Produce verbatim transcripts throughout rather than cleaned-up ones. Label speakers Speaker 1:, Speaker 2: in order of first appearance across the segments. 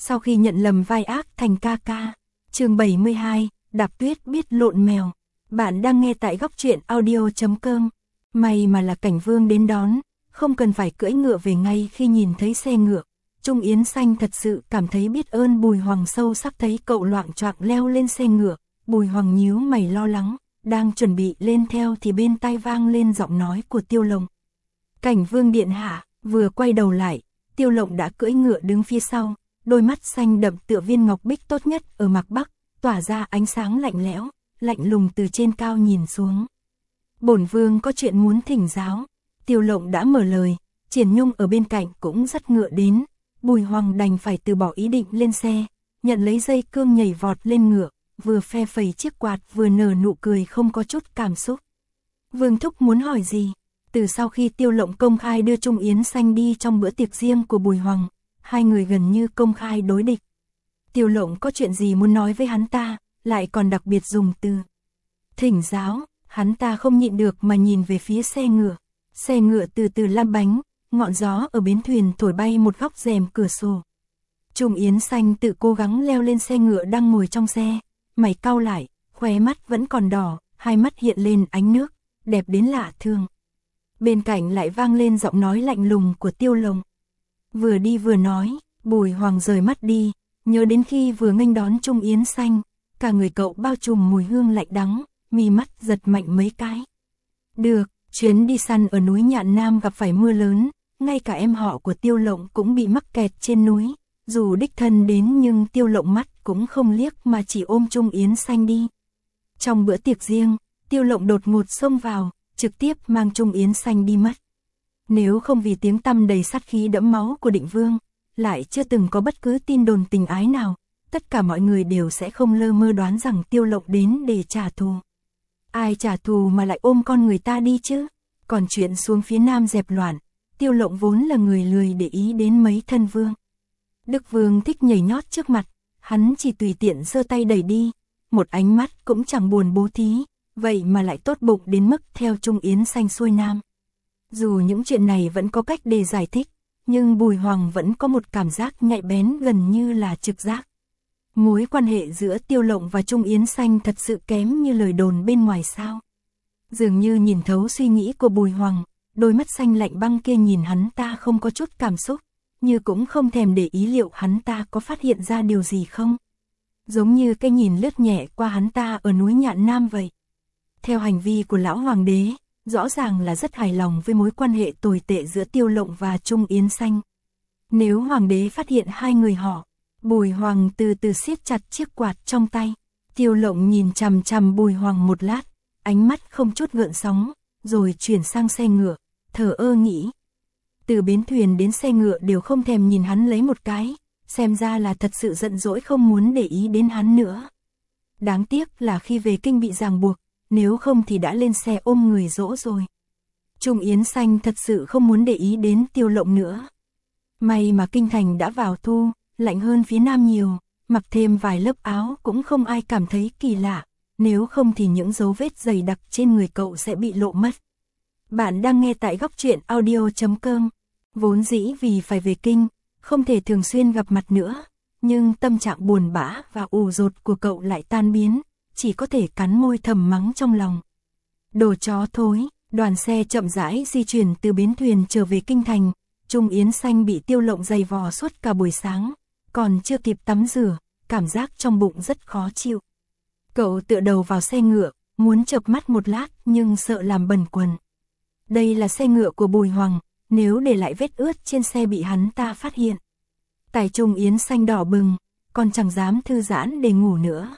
Speaker 1: sau khi nhận lầm vai ác thành ca ca. Chương bảy mươi hai, Đạp Tuyết biết lộn mèo. Bạn đang nghe tại góc truyện audio chấm com. May mà là Cảnh Vương đến đón, không cần phải cưỡi ngựa về ngay khi nhìn thấy xe ngựa. Trung Yến Xanh thật sự cảm thấy biết ơn Bùi Hoàng sâu sắc thấy cậu loạng choạng leo lên xe ngựa. Bùi Hoàng nhíu mày lo lắng, đang chuẩn bị lên theo thì bên tai vang lên giọng nói của Tiêu Lộng. Cảnh Vương điện hạ. Vừa quay đầu lại, Tiêu Lộng đã cưỡi ngựa đứng phía sau, đôi mắt xanh đậm tựa viên ngọc bích tốt nhất ở Mạc Bắc, tỏa ra ánh sáng lạnh lẽo, lạnh lùng từ trên cao nhìn xuống. Bổn vương có chuyện muốn thỉnh giáo. Tiêu Lộng đã mở lời, Triển Nhung ở bên cạnh cũng dắt ngựa đến. Bùi Hoàng đành phải từ bỏ ý định lên xe, nhận lấy dây cương nhảy vọt lên ngựa, vừa phe phẩy chiếc quạt vừa nở nụ cười không có chút cảm xúc. Vương thúc muốn hỏi gì? Từ sau khi Tiêu Lộng công khai đưa Trung Yến Xanh đi trong bữa tiệc riêng của Bùi Hoàng, hai người gần như công khai đối địch. Tiêu Lộng có chuyện gì muốn nói với hắn ta, lại còn đặc biệt dùng từ thỉnh giáo, hắn ta không nhịn được mà nhìn về phía xe ngựa. Xe ngựa từ từ lăn bánh, ngọn gió ở bến thuyền thổi bay một góc rèm cửa sổ. Trung Yến Xanh tự cố gắng leo lên xe ngựa đang ngồi trong xe, mày cau lại, khóe mắt vẫn còn đỏ, hai mắt hiện lên ánh nước, đẹp đến lạ thường. Bên cạnh lại vang lên giọng nói lạnh lùng của Tiêu Lộng. Vừa đi vừa nói, Bùi Hoàng rời mắt đi, nhớ đến khi vừa nghênh đón Trung Yến Xanh, cả người cậu bao trùm mùi hương lạnh đắng, mi mắt giật mạnh mấy cái. Được, chuyến đi săn ở núi Nhạn Nam gặp phải mưa lớn, ngay cả em họ của Tiêu Lộng cũng bị mắc kẹt trên núi, dù đích thân đến nhưng Tiêu Lộng mắt cũng không liếc mà chỉ ôm Trung Yến Xanh đi. Trong bữa tiệc riêng, Tiêu Lộng đột ngột xông vào, trực tiếp mang Trung Yến Xanh đi mất. Nếu không vì tiếng tăm đầy sát khí đẫm máu của Định Vương, lại chưa từng có bất cứ tin đồn tình ái nào, tất cả mọi người đều sẽ không lơ mơ đoán rằng Tiêu Lộng đến để trả thù. Ai trả thù mà lại ôm con người ta đi chứ? Còn chuyện xuống phía nam dẹp loạn, Tiêu Lộng vốn là người lười để ý đến mấy thân vương. Đức Vương thích nhảy nhót trước mặt, hắn chỉ tùy tiện giơ tay đẩy đi, một ánh mắt cũng chẳng buồn bố thí, vậy mà lại tốt bụng đến mức theo Trung Yến Xanh xuôi nam. Dù những chuyện này vẫn có cách để giải thích, nhưng Bùi Hoàng vẫn có một cảm giác nhạy bén gần như là trực giác. Mối quan hệ giữa Tiêu Lộng và Trung Yến Xanh thật sự kém như lời đồn bên ngoài sao? Dường như nhìn thấu suy nghĩ của Bùi Hoàng, đôi mắt xanh lạnh băng kia nhìn hắn ta không có chút cảm xúc, như cũng không thèm để ý liệu hắn ta có phát hiện ra điều gì không. Giống như cái nhìn lướt nhẹ qua hắn ta ở núi Nhạn Nam vậy. Theo hành vi của lão hoàng đế, rõ ràng là rất hài lòng với mối quan hệ tồi tệ giữa Tiêu Lộng và Trung Yến Xanh. Nếu hoàng đế phát hiện hai người họ, Bùi Hoàng từ từ siết chặt chiếc quạt trong tay. Tiêu Lộng nhìn chằm chằm Bùi Hoàng một lát, ánh mắt không chút gợn sóng, rồi chuyển sang xe ngựa, thở ơ nghĩ. Từ bến thuyền đến xe ngựa đều không thèm nhìn hắn lấy một cái, xem ra là thật sự giận dỗi không muốn để ý đến hắn nữa. Đáng tiếc là khi về kinh bị ràng buộc, nếu không thì đã lên xe ôm người dỗ rồi. Trung Yến Xanh thật sự không muốn để ý đến Tiêu Lộng nữa. May mà kinh thành đã vào thu, lạnh hơn phía nam nhiều, mặc thêm vài lớp áo cũng không ai cảm thấy kỳ lạ, nếu không thì những dấu vết dày đặc trên người cậu sẽ bị lộ mất. Bạn đang nghe tại góc truyện audio chấm com. Vốn dĩ vì phải về kinh, không thể thường xuyên gặp mặt nữa, nhưng tâm trạng buồn bã và ủ rột của cậu lại tan biến, chỉ có thể cắn môi thầm mắng trong lòng. Đồ chó thối, đoàn xe chậm rãi di chuyển từ bến thuyền trở về kinh thành, Trung Yến Xanh bị Tiêu Lộng giày vò suốt cả buổi sáng, còn chưa kịp tắm rửa, cảm giác trong bụng rất khó chịu. Cậu tựa đầu vào xe ngựa, muốn chợp mắt một lát nhưng sợ làm bẩn quần. Đây là xe ngựa của Bùi Hoàng, nếu để lại vết ướt trên xe bị hắn ta phát hiện. Tai Trung Yến Xanh đỏ bừng, còn chẳng dám thư giãn để ngủ nữa.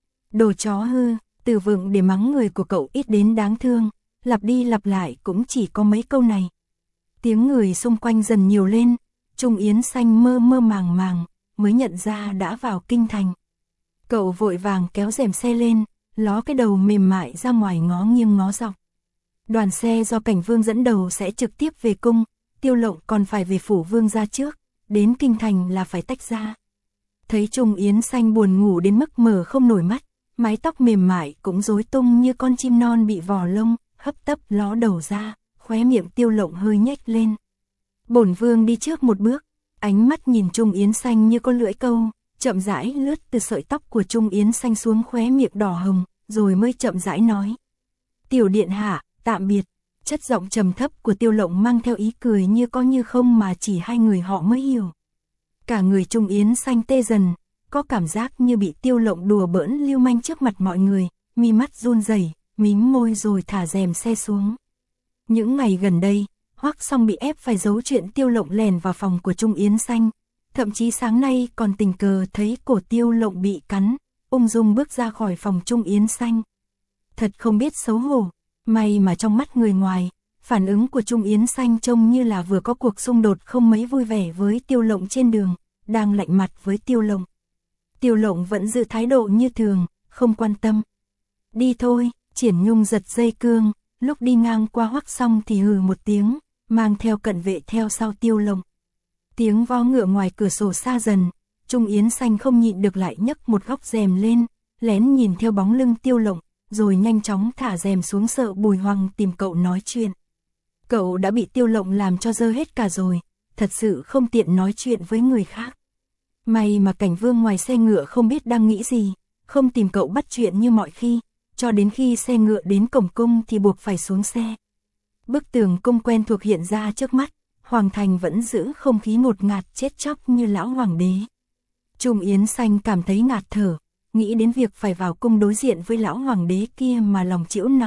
Speaker 1: Đồ chó hư, từ vựng để mắng người của cậu ít đến đáng thương, lặp đi lặp lại cũng chỉ có mấy câu này. Tiếng người xung quanh dần nhiều lên, Trung Yến Xanh mơ mơ màng màng, mới nhận ra đã vào kinh thành. Cậu vội vàng kéo rèm xe lên, ló cái đầu mềm mại ra ngoài ngó nghiêng ngó dọc. Đoàn xe do Cảnh Vương dẫn đầu sẽ trực tiếp về cung, Tiêu Lộng còn phải về phủ vương gia trước, đến kinh thành là phải tách ra. Thấy Trung Yến Xanh buồn ngủ đến mức mở không nổi mắt, mái tóc mềm mại cũng rối tung như con chim non bị vò lông, hấp tấp ló đầu ra, khóe miệng Tiêu Lộng hơi nhếch lên. Bổn vương đi trước một bước, Ánh mắt nhìn Trung Yến Xanh như có lưỡi câu, chậm rãi lướt từ sợi tóc của Trung Yến Xanh xuống khóe miệng đỏ hồng, rồi mới chậm rãi nói. Tiểu điện hạ, tạm biệt. Chất giọng trầm thấp của Tiêu Lộng mang theo ý cười như có như không mà chỉ hai người họ mới hiểu. Cả người Trung Yến Xanh tê dần, có cảm giác như bị Tiêu Lộng đùa bỡn lưu manh trước mặt mọi người, mi mắt run rẩy, mím môi rồi thả rèm xe xuống. Những ngày gần đây, Hoắc Song bị ép phải giấu chuyện Tiêu Lộng lèn vào phòng của Trung Yến Xanh, thậm chí sáng nay còn tình cờ thấy cổ Tiêu Lộng bị cắn, ung dung bước ra khỏi phòng Trung Yến Xanh. Thật không biết xấu hổ, may mà trong mắt người ngoài, phản ứng của Trung Yến Xanh trông như là vừa có cuộc xung đột không mấy vui vẻ với Tiêu Lộng trên đường, đang lạnh mặt với Tiêu Lộng. Tiêu Lộng vẫn giữ thái độ như thường, không quan tâm. Đi thôi, Triển Nhung giật dây cương, lúc đi ngang qua Hoắc Song thì hừ một tiếng, mang theo cận vệ theo sau Tiêu Lộng. Tiếng vó ngựa ngoài cửa sổ xa dần, Trung Yến Xanh không nhịn được lại nhấc một góc rèm lên, lén nhìn theo bóng lưng Tiêu Lộng, rồi nhanh chóng thả rèm xuống sợ Bùi Hoàng tìm cậu nói chuyện. Cậu đã bị Tiêu Lộng làm cho dơ hết cả rồi, thật sự không tiện nói chuyện với người khác. May mà Cảnh Vương ngoài xe ngựa không biết đang nghĩ gì, không tìm cậu bắt chuyện như mọi khi, cho đến khi xe ngựa đến cổng cung thì buộc phải xuống xe. Bức tường cung quen thuộc hiện ra trước mắt, Hoàng thành vẫn giữ không khí ngột ngạt chết chóc như lão hoàng đế. Trung Yến Xanh cảm thấy ngạt thở, nghĩ đến việc phải vào cung đối diện với lão hoàng đế kia mà lòng chịu nặng.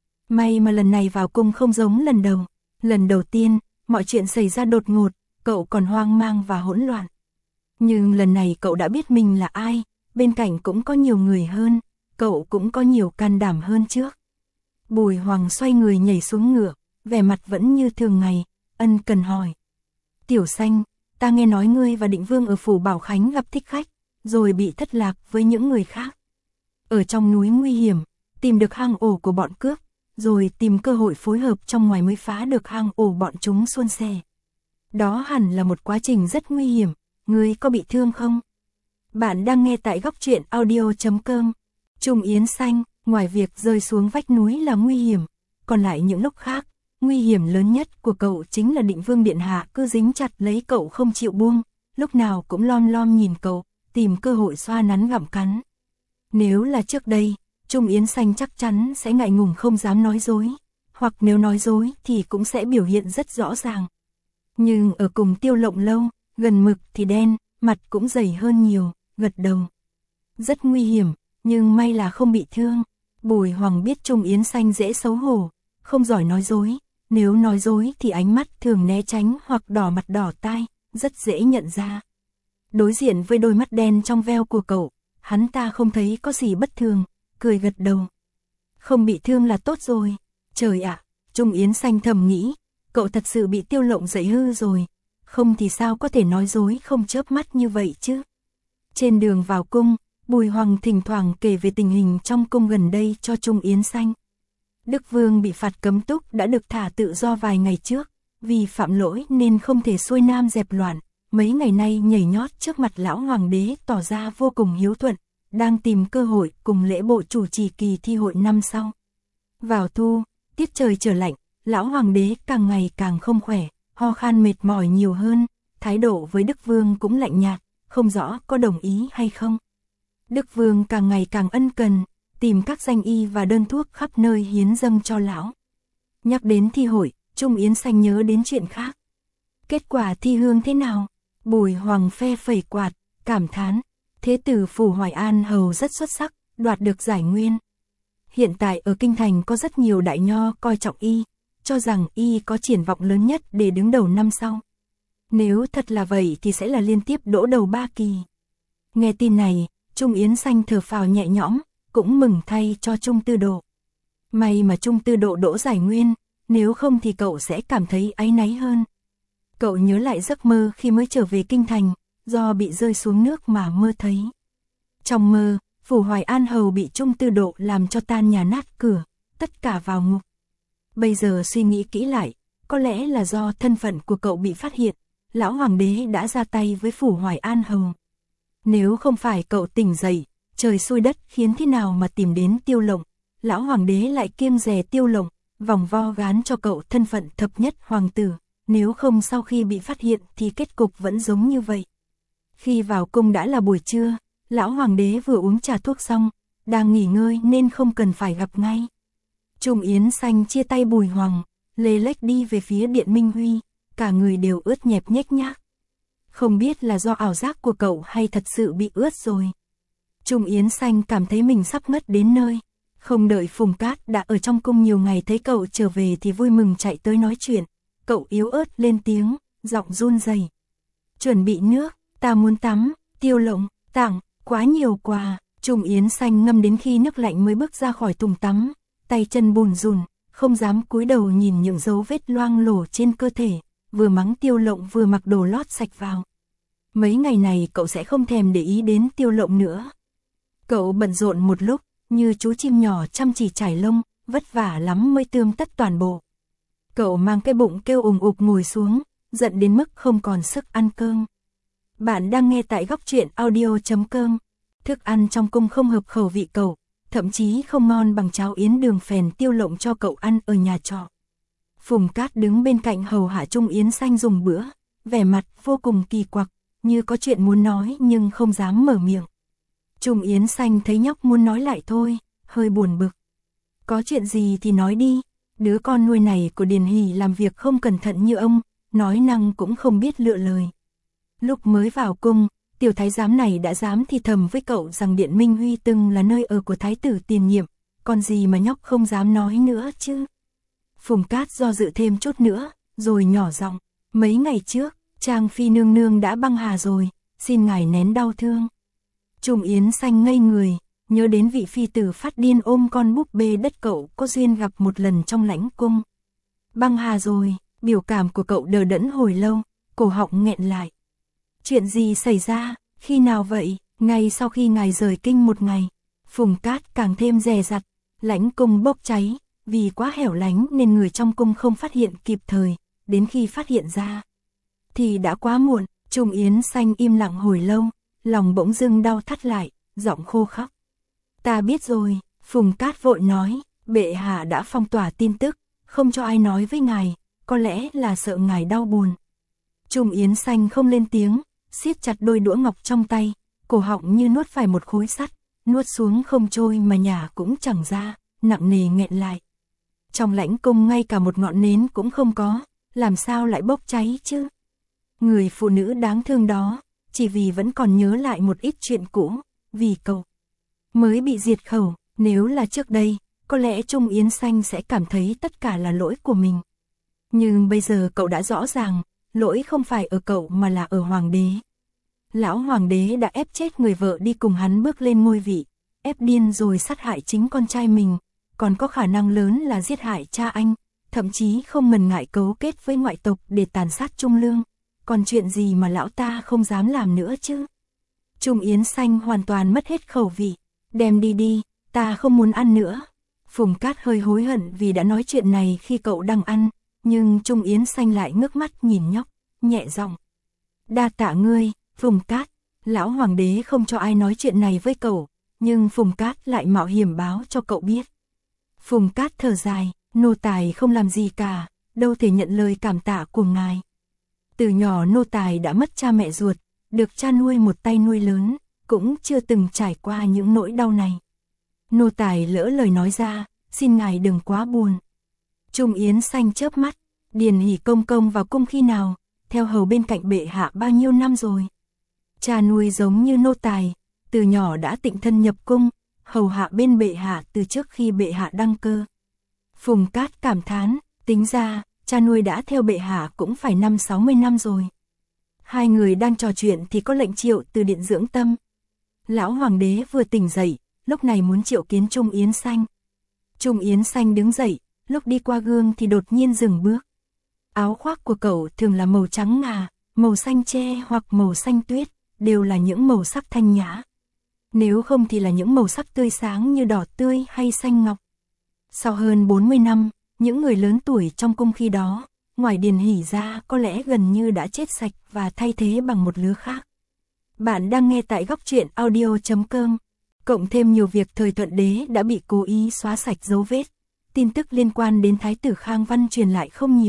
Speaker 1: May mà lần này vào cung không giống lần đầu, lần đầu tiên, mọi chuyện xảy ra đột ngột, cậu còn hoang mang và hỗn loạn. Nhưng lần này cậu đã biết mình là ai, bên cạnh cũng có nhiều người hơn, cậu cũng có nhiều can đảm hơn trước. Bùi Hoàng xoay người nhảy xuống ngựa, vẻ mặt vẫn như thường ngày, ân cần hỏi. Tiểu Xanh, ta nghe nói ngươi và Định Vương ở phủ Bảo Khánh gặp thích khách, rồi bị thất lạc với những người khác. Ở trong núi nguy hiểm, tìm được hang ổ của bọn cướp, rồi tìm cơ hội phối hợp trong ngoài mới phá được hang ổ bọn chúng xuôn xẻ. Đó hẳn là một quá trình rất nguy hiểm, ngươi có bị thương không? Bạn đang nghe tại góc truyện audio chấm com. Trung Yến Xanh, ngoài việc rơi xuống vách núi là nguy hiểm, còn lại những lúc khác, nguy hiểm lớn nhất của cậu chính là Định Vương điện hạ cứ dính chặt lấy cậu không chịu buông, lúc nào cũng lom lom nhìn cậu, tìm cơ hội xoa nắn gặm cắn. Nếu là trước đây, Trung Yến Xanh chắc chắn sẽ ngại ngùng không dám nói dối, hoặc nếu nói dối thì cũng sẽ biểu hiện rất rõ ràng. Nhưng ở cùng Tiêu Lộng lâu, gần mực thì đen, mặt cũng dày hơn nhiều, gật đầu. Rất nguy hiểm, nhưng may là không bị thương. Bùi Hoàng biết Trung Yến Xanh dễ xấu hổ, không giỏi nói dối, nếu nói dối thì ánh mắt thường né tránh hoặc đỏ mặt đỏ tai, rất dễ nhận ra. Đối diện với đôi mắt đen trong veo của cậu, hắn ta không thấy có gì bất thường, cười gật đầu. Không bị thương là tốt rồi. Trời ạ, Trung Yến Xanh thầm nghĩ, cậu thật sự bị Tiêu Lộng dạy hư rồi, không thì sao có thể nói dối không chớp mắt như vậy chứ. Trên đường vào cung, Bùi Hoàng thỉnh thoảng kể về tình hình trong cung gần đây cho Trung Yến Xanh. Đức Vương bị phạt cấm túc đã được thả tự do vài ngày trước, vì phạm lỗi nên không thể xuôi nam dẹp loạn, mấy ngày nay nhảy nhót trước mặt lão hoàng đế tỏ ra vô cùng hiếu thuận, đang tìm cơ hội cùng lễ bộ chủ trì kỳ thi hội năm sau. Vào thu, tiết trời trở lạnh, lão hoàng đế càng ngày càng không khỏe, ho khan mệt mỏi nhiều hơn, thái độ với Đức Vương cũng lạnh nhạt, không rõ có đồng ý hay không. Đức Vương càng ngày càng ân cần, tìm các danh y và đơn thuốc khắp nơi hiến dâng cho lão. Nhắc đến thi hội, Trung Yến Xanh nhớ đến chuyện khác. Kết quả thi hương thế nào? Bùi Hoàng phe phẩy quạt, cảm thán, thế tử phủ Hoài An hầu rất xuất sắc, đoạt được giải nguyên. Hiện tại ở kinh thành có rất nhiều đại nho coi trọng y, cho rằng y có triển vọng lớn nhất để đứng đầu năm sau. Nếu thật là vậy thì sẽ là liên tiếp đỗ đầu ba kỳ. Nghe tin này, Trung Yến Xanh thở phào nhẹ nhõm, cũng mừng thay cho Trung Tư Độ. May mà Trung Tư Độ đỗ giải nguyên, nếu không thì cậu sẽ cảm thấy áy náy hơn. Cậu nhớ lại giấc mơ khi mới trở về kinh thành, do bị rơi xuống nước mà mơ thấy. Trong mơ, phủ Hoài An hầu bị Trung Tư Độ làm cho tan nhà nát cửa, tất cả vào ngục. Bây giờ suy nghĩ kỹ lại, có lẽ là do thân phận của cậu bị phát hiện, lão hoàng đế đã ra tay với phủ Hoài An hầu. Nếu không phải cậu tỉnh dậy, trời xui đất khiến thế nào mà tìm đến Tiêu Lộng, lão hoàng đế lại kiêng dè Tiêu Lộng, vòng vo gán cho cậu thân phận thập nhất hoàng tử, nếu không sau khi bị phát hiện thì kết cục vẫn giống như vậy. Khi vào cung đã là buổi trưa, lão hoàng đế vừa uống trà thuốc xong, đang nghỉ ngơi nên không cần phải gặp ngay. Trung Yến Xanh chia tay Bùi Hoàng, lê lếch đi về phía Điện Minh Huy, cả người đều ướt nhẹp nhếch nhác. Không biết là do ảo giác của cậu hay thật sự bị ướt rồi. Trung Yến Xanh cảm thấy mình sắp ngất đến nơi. Không đợi Phùng Cát đã ở trong cung nhiều ngày thấy cậu trở về thì vui mừng chạy tới nói chuyện. Cậu yếu ớt lên tiếng, giọng run rẩy. Chuẩn bị nước, ta muốn tắm, Tiêu Lộng, tặng, quá nhiều quà. Trung Yến Xanh ngâm đến khi nước lạnh mới bước ra khỏi thùng tắm, tay chân bùn rùn, không dám cúi đầu nhìn những dấu vết loang lổ trên cơ thể, vừa mắng Tiêu Lộng vừa mặc đồ lót sạch vào. Mấy ngày này cậu sẽ không thèm để ý đến Tiêu Lộng nữa. Cậu bận rộn một lúc, như chú chim nhỏ chăm chỉ trải lông, vất vả lắm mới tươm tất toàn bộ. Cậu mang cái bụng kêu ùng ục ngồi xuống, giận đến mức không còn sức ăn cơm. Bạn đang nghe tại góc truyện audio chấm com. Thức ăn trong cung không hợp khẩu vị cậu, thậm chí không ngon bằng cháo yến đường phèn Tiêu Lộng cho cậu ăn ở nhà trọ. Phùng Cát đứng bên cạnh hầu hạ Trung Yến Xanh dùng bữa, vẻ mặt vô cùng kỳ quặc, như có chuyện muốn nói nhưng không dám mở miệng. Trung Yến Xanh thấy nhóc muốn nói lại thôi, hơi buồn bực. Có chuyện gì thì nói đi, đứa con nuôi này của Điền Hỷ làm việc không cẩn thận như ông, nói năng cũng không biết lựa lời. Lúc mới vào cung, tiểu thái giám này đã dám thì thầm với cậu rằng Điện Minh Huy từng là nơi ở của thái tử tiền nhiệm, còn gì mà nhóc không dám nói nữa chứ. Phùng Cát do dự thêm chút nữa, rồi nhỏ giọng, mấy ngày trước, Trang Phi nương nương đã băng hà rồi, xin ngài nén đau thương. Trung Yến Xanh ngây người, nhớ đến vị phi tử phát điên ôm con búp bê đất cậu có duyên gặp một lần trong lãnh cung. Băng hà rồi, biểu cảm của cậu đờ đẫn hồi lâu, cổ họng nghẹn lại. Chuyện gì xảy ra, khi nào vậy? Ngay sau khi ngài rời kinh một ngày, Phùng Cát càng thêm dè dặt, lãnh cung bốc cháy, vì quá hẻo lánh nên người trong cung không phát hiện kịp thời, đến khi phát hiện ra thì đã quá muộn. Trung Yến Xanh im lặng hồi lâu, lòng bỗng dưng đau thắt lại, giọng khô khóc. Ta biết rồi, Phùng Cát vội nói, bệ hạ đã phong tỏa tin tức, không cho ai nói với ngài, có lẽ là sợ ngài đau buồn. Trung Yến Xanh không lên tiếng, siết chặt đôi đũa ngọc trong tay, cổ họng như nuốt phải một khối sắt, nuốt xuống không trôi mà nhả cũng chẳng ra, nặng nề nghẹn lại. Trong lãnh cung ngay cả một ngọn nến cũng không có, làm sao lại bốc cháy chứ? Người phụ nữ đáng thương đó, chỉ vì vẫn còn nhớ lại một ít chuyện cũ, vì cậu mới bị diệt khẩu. Nếu là trước đây, có lẽ Trung Yến Xanh sẽ cảm thấy tất cả là lỗi của mình. Nhưng bây giờ cậu đã rõ ràng, lỗi không phải ở cậu mà là ở hoàng đế. Lão hoàng đế đã ép chết người vợ đi cùng hắn bước lên ngôi vị, ép điên rồi sát hại chính con trai mình, còn có khả năng lớn là giết hại cha anh, thậm chí không ngần ngại cấu kết với ngoại tộc để tàn sát Trung Lương. Còn chuyện gì mà lão ta không dám làm nữa chứ? Trung Yến Xanh hoàn toàn mất hết khẩu vị. Đem đi đi, ta không muốn ăn nữa. Phùng Cát hơi hối hận vì đã nói chuyện này khi cậu đang ăn, nhưng Trung Yến Xanh lại ngước mắt nhìn nhóc, nhẹ giọng. Đa tạ ngươi, Phùng Cát. Lão hoàng đế không cho ai nói chuyện này với cậu, nhưng Phùng Cát lại mạo hiểm báo cho cậu biết. Phùng Cát thở dài, nô tài không làm gì cả, đâu thể nhận lời cảm tạ của ngài. Từ nhỏ nô tài đã mất cha mẹ ruột, được cha nuôi một tay nuôi lớn, cũng chưa từng trải qua những nỗi đau này. Nô tài lỡ lời nói ra, xin ngài đừng quá buồn. Trung Yến Xanh chớp mắt, Điền Hỷ công công vào cung khi nào, theo hầu bên cạnh bệ hạ bao nhiêu năm rồi. Cha nuôi giống như nô tài, từ nhỏ đã tịnh thân nhập cung, hầu hạ bên bệ hạ từ trước khi bệ hạ đăng cơ. Phùng Cát cảm thán, tính ra, cha nuôi đã theo bệ hạ cũng phải năm sáu mươi năm rồi. Hai người đang trò chuyện thì có lệnh triệu từ điện dưỡng tâm. Lão hoàng đế vừa tỉnh dậy, lúc này muốn triệu kiến Trung Yến Xanh. Trung Yến Xanh đứng dậy, lúc đi qua gương thì đột nhiên dừng bước. Áo khoác của cậu thường là màu trắng ngà, màu xanh tre hoặc màu xanh tuyết, đều là những màu sắc thanh nhã. Nếu không thì là những màu sắc tươi sáng như đỏ tươi hay xanh ngọc. Sau hơn bốn mươi năm, những người lớn tuổi trong cung khi đó, ngoài Điền Hỷ ra có lẽ gần như đã chết sạch và thay thế bằng một lứa khác. Bạn đang nghe tại góc truyện audio chấm com. Cộng thêm nhiều việc thời Thuận Đế đã bị cố ý xóa sạch dấu vết. Tin tức liên quan đến Thái tử Khang Văn truyền lại không nhiều.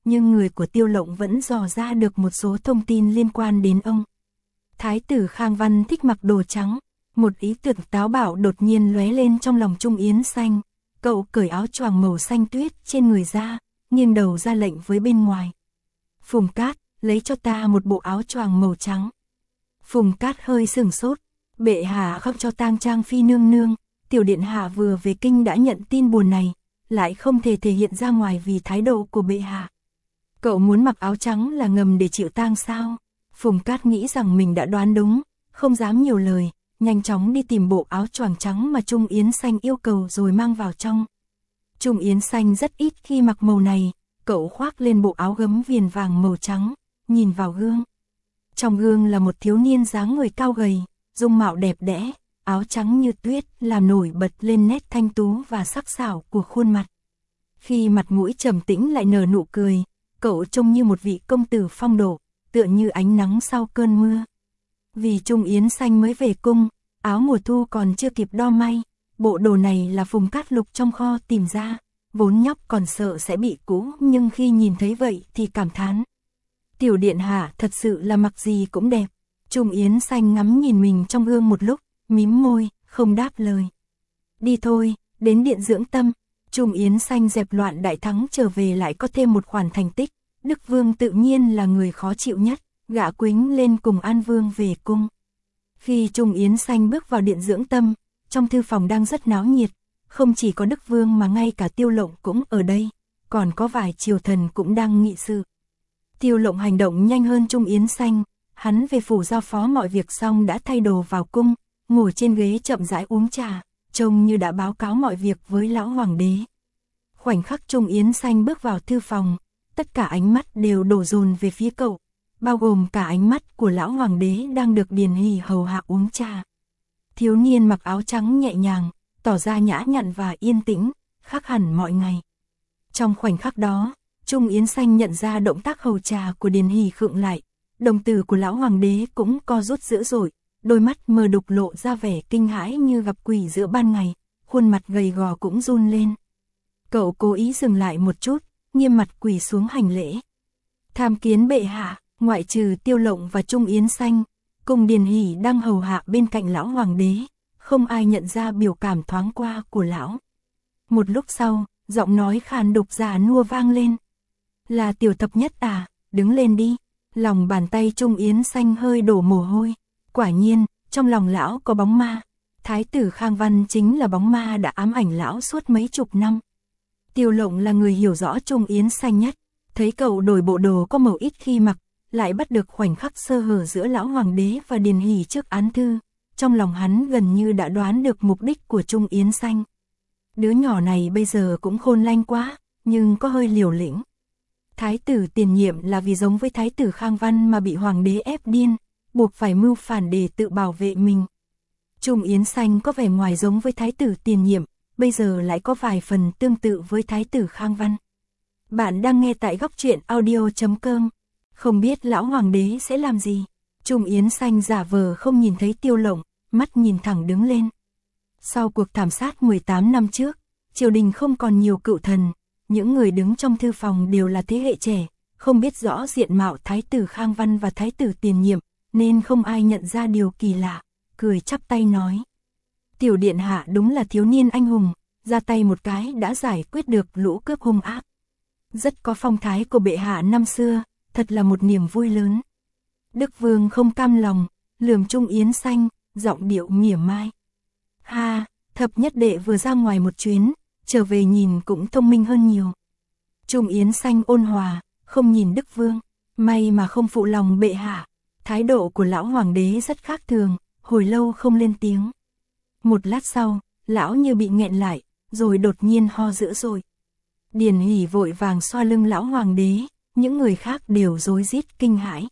Speaker 1: nhưng người của Tiêu Lộng vẫn dò ra được một số thông tin liên quan đến ông. Thái tử Khang Văn thích mặc đồ trắng, một ý tưởng táo bạo đột nhiên lóe lên trong lòng Trung Yến Xanh. Cậu cởi áo choàng màu xanh tuyết trên người ra, nghiêng đầu ra lệnh với bên ngoài. Phùng Cát, lấy cho ta một bộ áo choàng màu trắng. Phùng Cát hơi sửng sốt, bệ hạ không cho tang trang phi nương nương, tiểu điện hạ vừa về kinh đã nhận tin buồn này, lại không thể thể hiện ra ngoài vì thái độ của bệ hạ. Cậu muốn mặc áo trắng là ngầm để chịu tang sao? Phùng Cát nghĩ rằng mình đã đoán đúng, không dám nhiều lời, nhanh chóng đi tìm bộ áo choàng trắng mà Trung Yến Xanh yêu cầu rồi mang vào trong. Trung Yến Xanh rất ít khi mặc màu này, cậu khoác lên bộ áo gấm viền vàng màu trắng, nhìn vào gương. Trong gương là một thiếu niên dáng người cao gầy, dung mạo đẹp đẽ, áo trắng như tuyết làm nổi bật lên nét thanh tú và sắc sảo của khuôn mặt. Khi mặt mũi trầm tĩnh lại nở nụ cười, cậu trông như một vị công tử phong độ, tựa như ánh nắng sau cơn mưa. Vì Trung Yến Xanh mới về cung, áo mùa thu còn chưa kịp đo may, bộ đồ này là Phùng Cát lục trong kho tìm ra, vốn nhóc còn sợ sẽ bị cũ nhưng khi nhìn thấy vậy thì cảm thán. Tiểu điện hạ thật sự là mặc gì cũng đẹp. Trung Yến Xanh ngắm nhìn mình trong gương một lúc, mím môi, không đáp lời. Đi thôi, đến điện dưỡng tâm. Trung Yến Xanh dẹp loạn đại thắng trở về lại có thêm một khoản thành tích. Đức Vương tự nhiên là người khó chịu nhất, gã Quýnh lên cùng An Vương về cung. Khi Trung Yến Xanh bước vào điện dưỡng tâm, trong thư phòng đang rất náo nhiệt, không chỉ có Đức Vương mà ngay cả Tiêu Lộng cũng ở đây, còn có vài triều thần cũng đang nghị sự. Tiêu Lộng hành động nhanh hơn Trung Yến Xanh, hắn về phủ giao phó mọi việc xong đã thay đồ vào cung, ngồi trên ghế chậm rãi uống trà, trông như đã báo cáo mọi việc với lão hoàng đế. Khoảnh khắc Trung Yến Xanh bước vào thư phòng, tất cả ánh mắt đều đổ dồn về phía cậu, bao gồm cả ánh mắt của lão hoàng đế đang được Điền Hỷ hầu hạ uống trà. Thiếu niên mặc áo trắng nhẹ nhàng, tỏ ra nhã nhặn và yên tĩnh, khác hẳn mọi ngày. Trong khoảnh khắc đó, Trung Yến Xanh nhận ra động tác hầu trà của Điền Hỷ khựng lại, đồng tử của lão hoàng đế cũng co rút dữ dội, đôi mắt mờ đục lộ ra vẻ kinh hãi như gặp quỷ giữa ban ngày, khuôn mặt gầy gò cũng run lên. Cậu cố ý dừng lại một chút, nghiêm mặt quỳ xuống hành lễ. Tham kiến bệ hạ, ngoại trừ Tiêu Lộng và Trung Yến Xanh, cùng Điền Hỷ đang hầu hạ bên cạnh lão hoàng đế, không ai nhận ra biểu cảm thoáng qua của lão. Một lúc sau, giọng nói khàn đục già nua vang lên. Là Tiểu Thập Nhất à, đứng lên đi. Lòng bàn tay Trung Yến Xanh hơi đổ mồ hôi. Quả nhiên, trong lòng lão có bóng ma. Thái tử Khang Văn chính là bóng ma đã ám ảnh lão suốt mấy chục năm. Tiêu Lộng là người hiểu rõ Trung Yến Xanh nhất, thấy cậu đổi bộ đồ có màu ít khi mặc, lại bắt được khoảnh khắc sơ hở giữa lão hoàng đế và Điền Hỷ trước án thư, trong lòng hắn gần như đã đoán được mục đích của Trung Yến Xanh. Đứa nhỏ này bây giờ cũng khôn lanh quá, nhưng có hơi liều lĩnh. Thái tử tiền nhiệm là vì giống với thái tử Khang Văn mà bị hoàng đế ép điên, buộc phải mưu phản để tự bảo vệ mình. Trung Yến Xanh có vẻ ngoài giống với thái tử tiền nhiệm, bây giờ lại có vài phần tương tự với thái tử Khang Văn. Bạn đang nghe tại góc truyện audio chấm com. Không biết lão hoàng đế sẽ làm gì? Trung Yến Xanh giả vờ không nhìn thấy Tiêu Lộng, mắt nhìn thẳng đứng lên. Sau cuộc thảm sát mười tám năm trước, triều đình không còn nhiều cựu thần, những người đứng trong thư phòng đều là thế hệ trẻ, không biết rõ diện mạo thái tử Khang Văn và thái tử tiền nhiệm, nên không ai nhận ra điều kỳ lạ, cười chắp tay nói. Tiểu điện hạ đúng là thiếu niên anh hùng, ra tay một cái đã giải quyết được lũ cướp hung ác. Rất có phong thái của bệ hạ năm xưa, thật là một niềm vui lớn. Đức Vương không cam lòng, lườm Trung Yến Xanh, giọng điệu mỉa mai. Ha, Thập Nhất đệ vừa ra ngoài một chuyến, trở về nhìn cũng thông minh hơn nhiều. Trung Yến Xanh ôn hòa, không nhìn Đức Vương, may mà không phụ lòng bệ hạ. Thái độ của lão hoàng đế rất khác thường, hồi lâu không lên tiếng. Một lát sau, lão như bị nghẹn lại, rồi đột nhiên ho dữ dội. Điền Hỷ vội vàng xoa lưng lão hoàng đế, những người khác đều rối rít kinh hãi.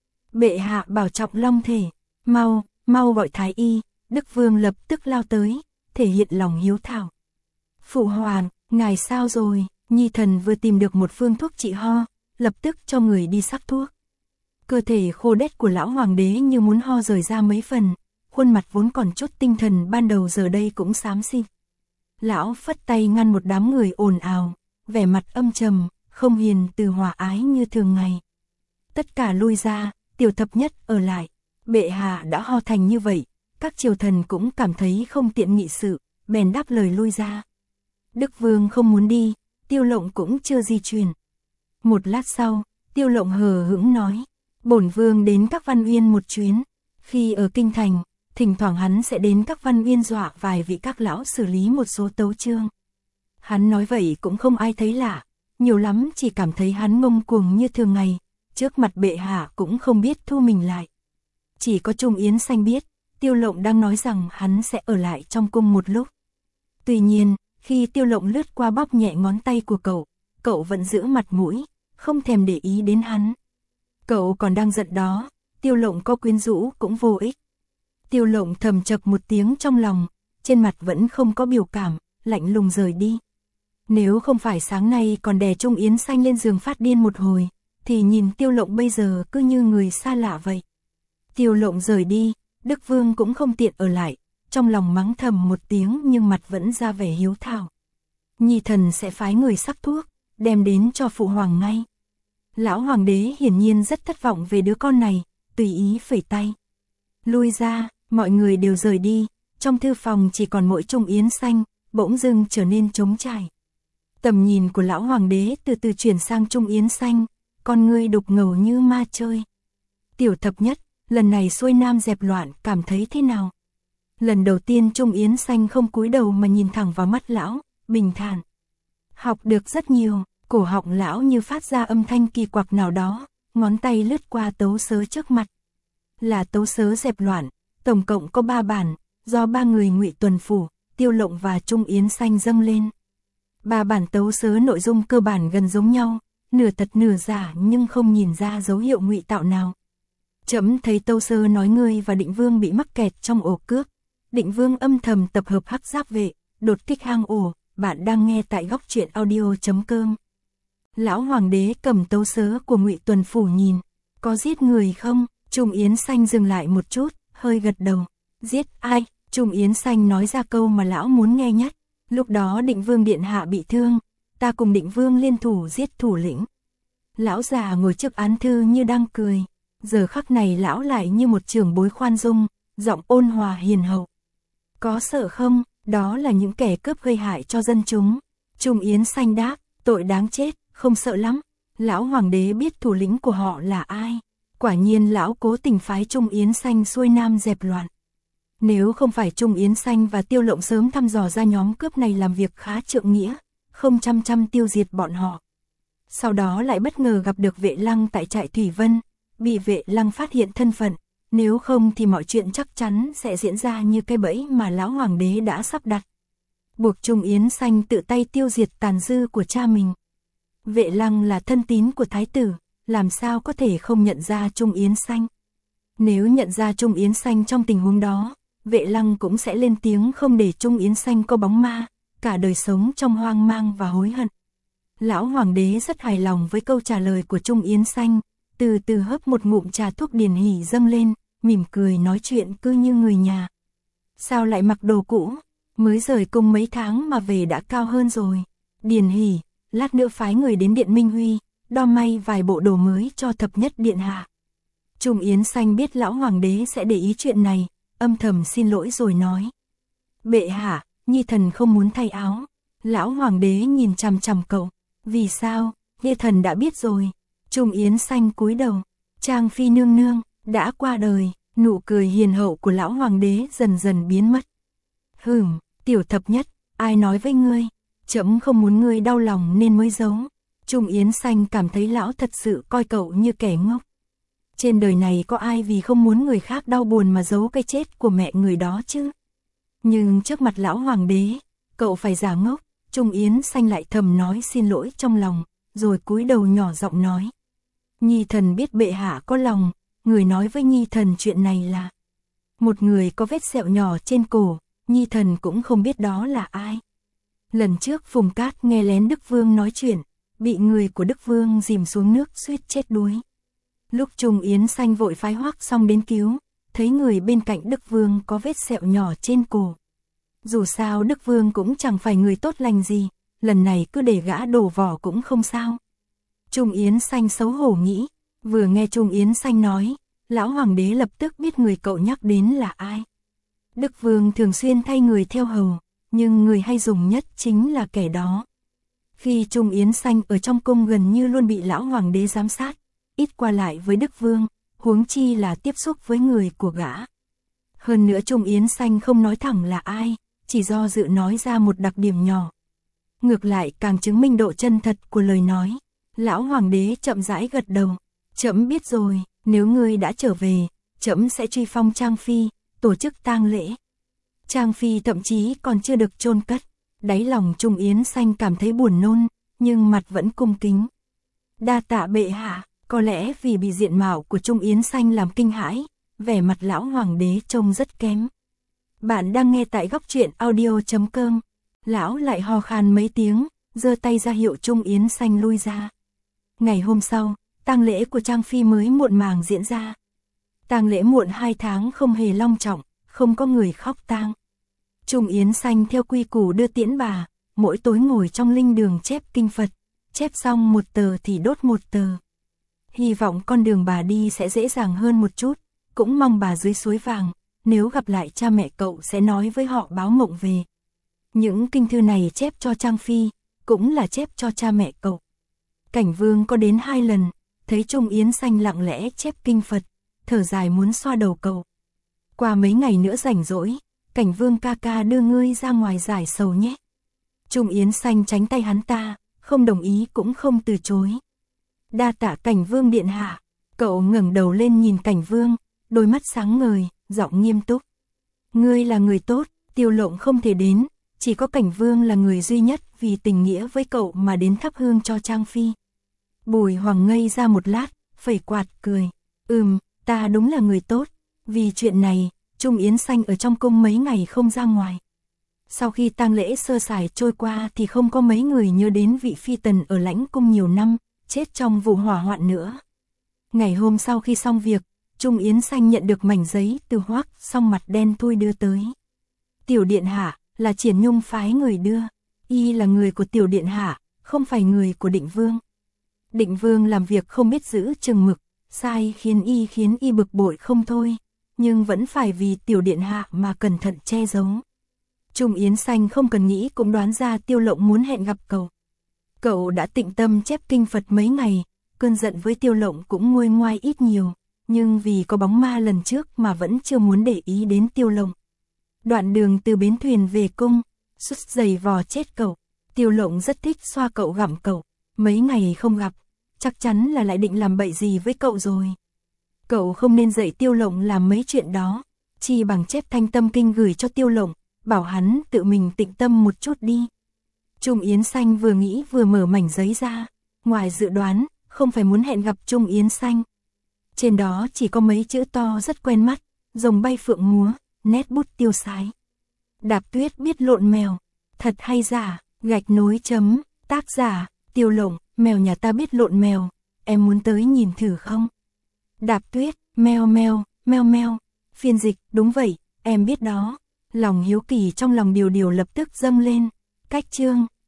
Speaker 1: Bệ hạ bảo trọng long thể, mau, mau gọi thái y. Đức Vương lập tức lao tới, thể hiện lòng hiếu thảo. Phụ hoàng, ngài sao rồi? Nhi thần vừa tìm được một phương thuốc trị ho, lập tức cho người đi sắc thuốc. Cơ thể khô đét của lão hoàng đế như muốn ho rời ra mấy phần, khuôn mặt vốn còn chút tinh thần ban đầu giờ đây cũng xám xịt. Lão phất tay ngăn một đám người ồn ào, vẻ mặt âm trầm, không hiền từ hòa ái như thường ngày. Tất cả lui ra, Tiểu Thập Nhất ở lại. Bệ hạ đã ho thành như vậy, các triều thần cũng cảm thấy không tiện nghị sự, bèn đáp lời lui ra. Đức Vương không muốn đi, Tiêu Lộng cũng chưa di chuyển. Một lát sau, Tiêu Lộng hờ hững nói, bổn Vương đến các Văn Uyên một chuyến. Khi ở kinh thành, thỉnh thoảng hắn sẽ đến các Văn Uyên dọa vài vị các lão xử lý một số tấu chương. Hắn nói vậy cũng không ai thấy lạ, nhiều lắm chỉ cảm thấy hắn ngông cuồng như thường ngày, trước mặt bệ hạ cũng không biết thu mình lại. Chỉ có Trung Yến Xanh biết, Tiêu Lộng đang nói rằng hắn sẽ ở lại trong cung một lúc. Tuy nhiên, khi Tiêu Lộng lướt qua bóp nhẹ ngón tay của cậu, cậu vẫn giữ mặt mũi, không thèm để ý đến hắn. Cậu còn đang giận đó, Tiêu Lộng có quyến rũ cũng vô ích. Tiêu Lộng thầm chậc một tiếng trong lòng, trên mặt vẫn không có biểu cảm, lạnh lùng rời đi. Nếu không phải sáng nay còn đè Trung Yến Xanh lên giường phát điên một hồi, thì nhìn Tiêu Lộng bây giờ cứ như người xa lạ vậy. Tiêu Lộng rời đi, Đức Vương cũng không tiện ở lại, trong lòng mắng thầm một tiếng nhưng mặt vẫn ra vẻ hiếu thảo. Nhi thần sẽ phái người sắc thuốc, đem đến cho phụ hoàng ngay. Lão hoàng đế hiển nhiên rất thất vọng về đứa con này, tùy ý phẩy tay. Lui ra, mọi người đều rời đi, trong thư phòng chỉ còn mỗi Trung Yến Xanh, bỗng dưng trở nên trống trải. Tầm nhìn của lão hoàng đế từ từ chuyển sang Trung Yến Xanh, con ngươi đục ngầu như ma chơi. Tiểu Thập Nhất, lần này xuôi nam dẹp loạn cảm thấy thế nào? Lần đầu tiên Trung Yến Xanh không cúi đầu mà nhìn thẳng vào mắt lão, bình thản. Học được rất nhiều, cổ họng lão như phát ra âm thanh kỳ quặc nào đó, ngón tay lướt qua tấu sớ trước mặt. Là tấu sớ dẹp loạn, tổng cộng có ba bản, do ba người Ngụy Tuần Phủ, Tiêu Lộng và Trung Yến Xanh dâng lên. Ba bản tấu sớ nội dung cơ bản gần giống nhau, nửa thật nửa giả nhưng không nhìn ra dấu hiệu ngụy tạo nào. Trẫm thấy tấu sớ nói ngươi và Định Vương bị mắc kẹt trong ổ cướp. Định Vương âm thầm tập hợp hắc giáp vệ, đột kích hang ổ. Bạn đang nghe tại góc truyện audio chấm com. Lão hoàng đế cầm tấu sớ của Ngụy Tuần Phủ nhìn, có giết người không? Trung Yến Xanh dừng lại một chút, hơi gật đầu. Giết ai? Trung Yến Xanh nói ra câu mà lão muốn nghe nhất. Lúc đó Định Vương điện hạ bị thương, ta cùng Định Vương liên thủ giết thủ lĩnh. Lão già ngồi trước án thư như đang cười, giờ khắc này lão lại như một trưởng bối khoan dung, giọng ôn hòa hiền hậu. Có sợ không? Đó là những kẻ cướp gây hại cho dân chúng. Trung Yến Xanh đáp, tội đáng chết, không sợ lắm. Lão hoàng đế biết thủ lĩnh của họ là ai. Quả nhiên lão cố tình phái Trung Yến Xanh xuôi nam dẹp loạn. Nếu không phải Trung Yến Xanh và Tiêu Lộng sớm thăm dò ra nhóm cướp này làm việc khá trượng nghĩa, không chăm chăm tiêu diệt bọn họ. Sau đó lại bất ngờ gặp được Vệ Lăng tại trại Thủy Vân, bị Vệ Lăng phát hiện thân phận, nếu không thì mọi chuyện chắc chắn sẽ diễn ra như cái bẫy mà lão hoàng đế đã sắp đặt. Buộc Trung Yến Xanh tự tay tiêu diệt tàn dư của cha mình. Vệ Lăng là thân tín của thái tử, làm sao có thể không nhận ra Trung Yến Xanh. Nếu nhận ra Trung Yến Xanh trong tình huống đó, Vệ Lăng cũng sẽ lên tiếng không để Trung Yến Xanh có bóng ma, cả đời sống trong hoang mang và hối hận. Lão hoàng đế rất hài lòng với câu trả lời của Trung Yến Xanh, từ từ hớp một ngụm trà thuốc Điền Hỷ dâng lên, mỉm cười nói chuyện cứ như người nhà. Sao lại mặc đồ cũ? Mới rời cung mấy tháng mà về đã cao hơn rồi. Điền Hỷ, lát nữa phái người đến Điện Minh Huy, đo may vài bộ đồ mới cho Thập Nhất điện hạ. Trung Yến Xanh biết lão hoàng đế sẽ để ý chuyện này, âm thầm xin lỗi rồi nói. Bệ hạ, nhi thần không muốn thay áo. Lão hoàng đế nhìn chằm chằm cậu. Vì sao? Nhi thần đã biết rồi. Trung Yến Xanh cúi đầu. Trang phi nương nương đã qua đời. Nụ cười hiền hậu của lão hoàng đế dần dần biến mất. Hừm, Tiểu Thập Nhất, ai nói với ngươi? Trẫm không muốn ngươi đau lòng nên mới giấu. Trung Yến Xanh cảm thấy lão thật sự coi cậu như kẻ ngốc. Trên đời này có ai vì không muốn người khác đau buồn mà giấu cái chết của mẹ người đó chứ? Nhưng trước mặt lão hoàng đế, cậu phải giả ngốc. Trung Yến Xanh lại thầm nói xin lỗi trong lòng, rồi cúi đầu nhỏ giọng nói. Nhi thần biết bệ hạ có lòng, người nói với Nhi thần chuyện này là một người có vết sẹo nhỏ trên cổ, Nhi thần cũng không biết đó là ai. Lần trước Phùng Cát nghe lén Đức Vương nói chuyện, bị người của Đức Vương dìm xuống nước suýt chết đuối. Lúc Trung Yến Xanh vội phái Hoắc Song đến cứu, thấy người bên cạnh Đức Vương có vết sẹo nhỏ trên cổ. Dù sao Đức Vương cũng chẳng phải người tốt lành gì, lần này cứ để gã đổ vỏ cũng không sao. Trung Yến Xanh xấu hổ nghĩ, vừa nghe Trung Yến Xanh nói, lão hoàng đế lập tức biết người cậu nhắc đến là ai. Đức Vương thường xuyên thay người theo hầu, nhưng người hay dùng nhất chính là kẻ đó. Khi Trung Yến Xanh ở trong cung gần như luôn bị lão hoàng đế giám sát, ít qua lại với Đức Vương, huống chi là tiếp xúc với người của gã. Hơn nữa Trung Yến Xanh không nói thẳng là ai, chỉ do dự nói ra một đặc điểm nhỏ. Ngược lại càng chứng minh độ chân thật của lời nói. Lão hoàng đế chậm rãi gật đầu, trẫm biết rồi, nếu ngươi đã trở về, trẫm sẽ truy phong Trang Phi, tổ chức tang lễ. Trang Phi thậm chí còn chưa được chôn cất, đáy lòng Trung Yến Xanh cảm thấy buồn nôn, nhưng mặt vẫn cung kính. Đa tạ bệ hạ, có lẽ vì bị diện mạo của Trung Yến Xanh làm kinh hãi, vẻ mặt lão hoàng đế trông rất kém. Bạn đang nghe tại góc truyện audio chấm com, lão lại ho khan mấy tiếng, giơ tay ra hiệu Trung Yến Xanh lui ra. Ngày hôm sau, tang lễ của Trang Phi mới muộn màng diễn ra. Tang lễ muộn hai tháng không hề long trọng, không có người khóc tang. Trung Yến Xanh theo quy củ đưa tiễn bà, mỗi tối ngồi trong linh đường chép kinh Phật, chép xong một tờ thì đốt một tờ. Hy vọng con đường bà đi sẽ dễ dàng hơn một chút, cũng mong bà dưới suối vàng, nếu gặp lại cha mẹ cậu sẽ nói với họ báo mộng về. Những kinh thư này chép cho Trang Phi, cũng là chép cho cha mẹ cậu. Cảnh Vương có đến hai lần, thấy Trung Yến Xanh lặng lẽ chép kinh Phật, thở dài muốn xoa đầu cậu. Qua mấy ngày nữa rảnh rỗi, Cảnh Vương ca ca đưa ngươi ra ngoài giải sầu nhé. Trung Yến Xanh tránh tay hắn ta, không đồng ý cũng không từ chối. Đa tạ Cảnh Vương điện hạ. Cậu ngẩng đầu lên nhìn Cảnh Vương, đôi mắt sáng ngời, giọng nghiêm túc. Ngươi là người tốt, Tiêu Lộng không thể đến, chỉ có Cảnh Vương là người duy nhất vì tình nghĩa với cậu mà đến thắp hương cho Trang Phi. Bùi Hoàng ngây ra một lát, phẩy quạt cười. Ừm, ta đúng là người tốt. Vì chuyện này, Trung Yến Xanh ở trong cung mấy ngày không ra ngoài. Sau khi tang lễ sơ sài trôi qua thì không có mấy người nhớ đến vị phi tần ở lãnh cung nhiều năm, chết trong vụ hỏa hoạn nữa. Ngày hôm sau khi xong việc, Trung Yến Xanh nhận được mảnh giấy từ Hoắc Song mặt đen thui đưa tới. Tiểu điện hạ, là Triển Nhung phái người đưa. Y là người của tiểu điện hạ, không phải người của Định Vương. Định Vương làm việc không biết giữ chừng mực, sai khiến y khiến y bực bội không thôi, nhưng vẫn phải vì tiểu điện hạ mà cẩn thận che giấu. Trung Yến Xanh không cần nghĩ cũng đoán ra Tiêu Lộng muốn hẹn gặp cậu. Cậu đã tịnh tâm chép kinh Phật mấy ngày, cơn giận với Tiêu Lộng cũng nguôi ngoai ít nhiều, nhưng vì có bóng ma lần trước mà vẫn chưa muốn để ý đến Tiêu Lộng. Đoạn đường từ bến thuyền về cung, sút giày vò chết cậu, Tiêu Lộng rất thích xoa cậu gặm cậu, mấy ngày không gặp, chắc chắn là lại định làm bậy gì với cậu rồi. Cậu không nên dạy Tiêu Lộng làm mấy chuyện đó, chi bằng chép thanh tâm kinh gửi cho Tiêu Lộng, bảo hắn tự mình tịnh tâm một chút đi. Trung Yến Xanh vừa nghĩ vừa mở mảnh giấy ra, ngoài dự đoán, không phải muốn hẹn gặp Trung Yến Xanh. Trên đó chỉ có mấy chữ to rất quen mắt, rồng bay phượng múa, nét bút tiêu sái. Đạp Tuyết biết lộn mèo, thật hay giả, gạch nối chấm, tác giả, Tiêu Lộng, mèo nhà ta biết lộn mèo, em muốn tới nhìn thử không? Đạp Tuyết, meo meo, meo meo, phiên dịch, đúng vậy, em biết đó. Lòng hiếu kỳ trong lòng Điều Điều lập tức dâng lên, cách chương.